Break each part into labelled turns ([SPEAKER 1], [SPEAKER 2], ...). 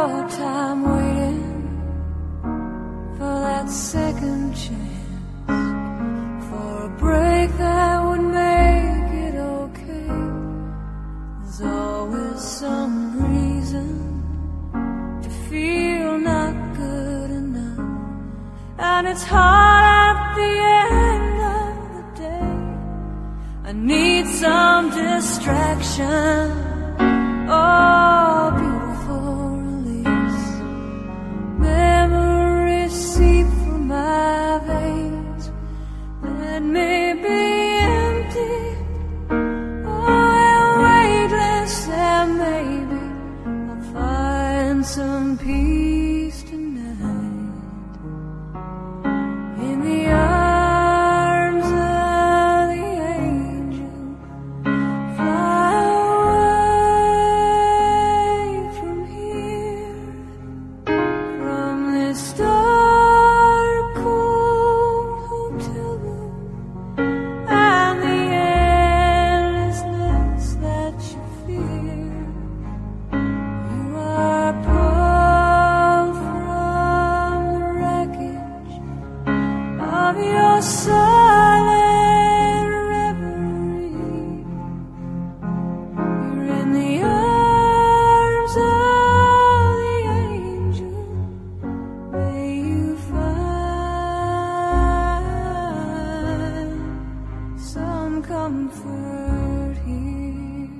[SPEAKER 1] hard time waiting for that second chance, for a break that would make it okay. There's always some reason to feel not good enough, and it's hard at the end of the day. I need some distraction, oh, beautiful release. Memories seep through my veins. Let me be empty, oh, weightless, and maybe I'll find some peace tonight in the arms of the angel. Fly away from here, from this dark, cold hotel room, and the endlessness that you fear. You are pulled from the wreckage of your silent reverie. You're in the arms of the angel. May you find some comfort here.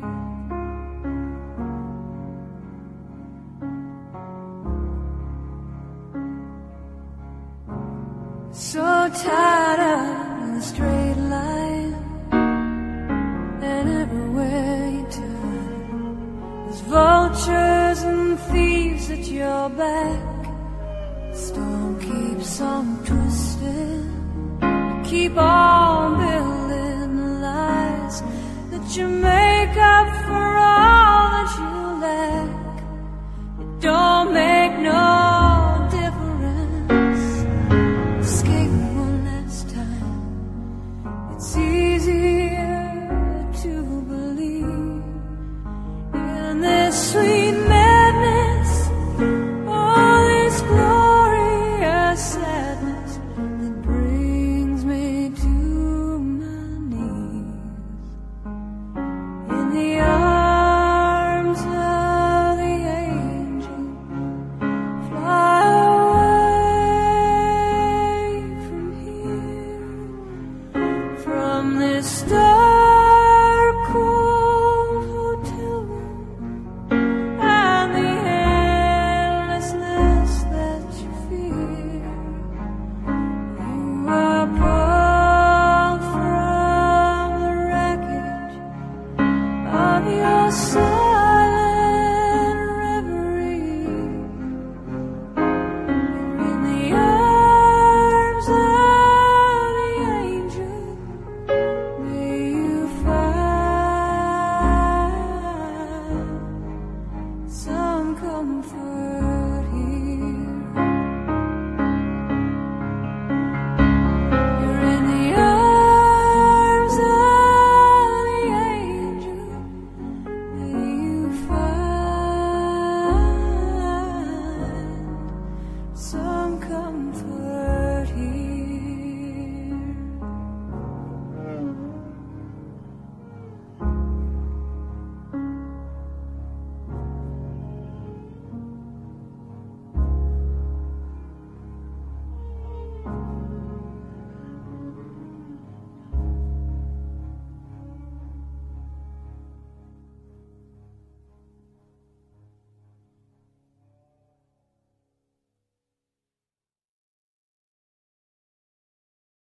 [SPEAKER 1] So tired of the straight line, and everywhere you turn, there's vultures and thieves at your back. The storm keeps on twisting. Keep on building the lies that you make up for all that you lack. It don't make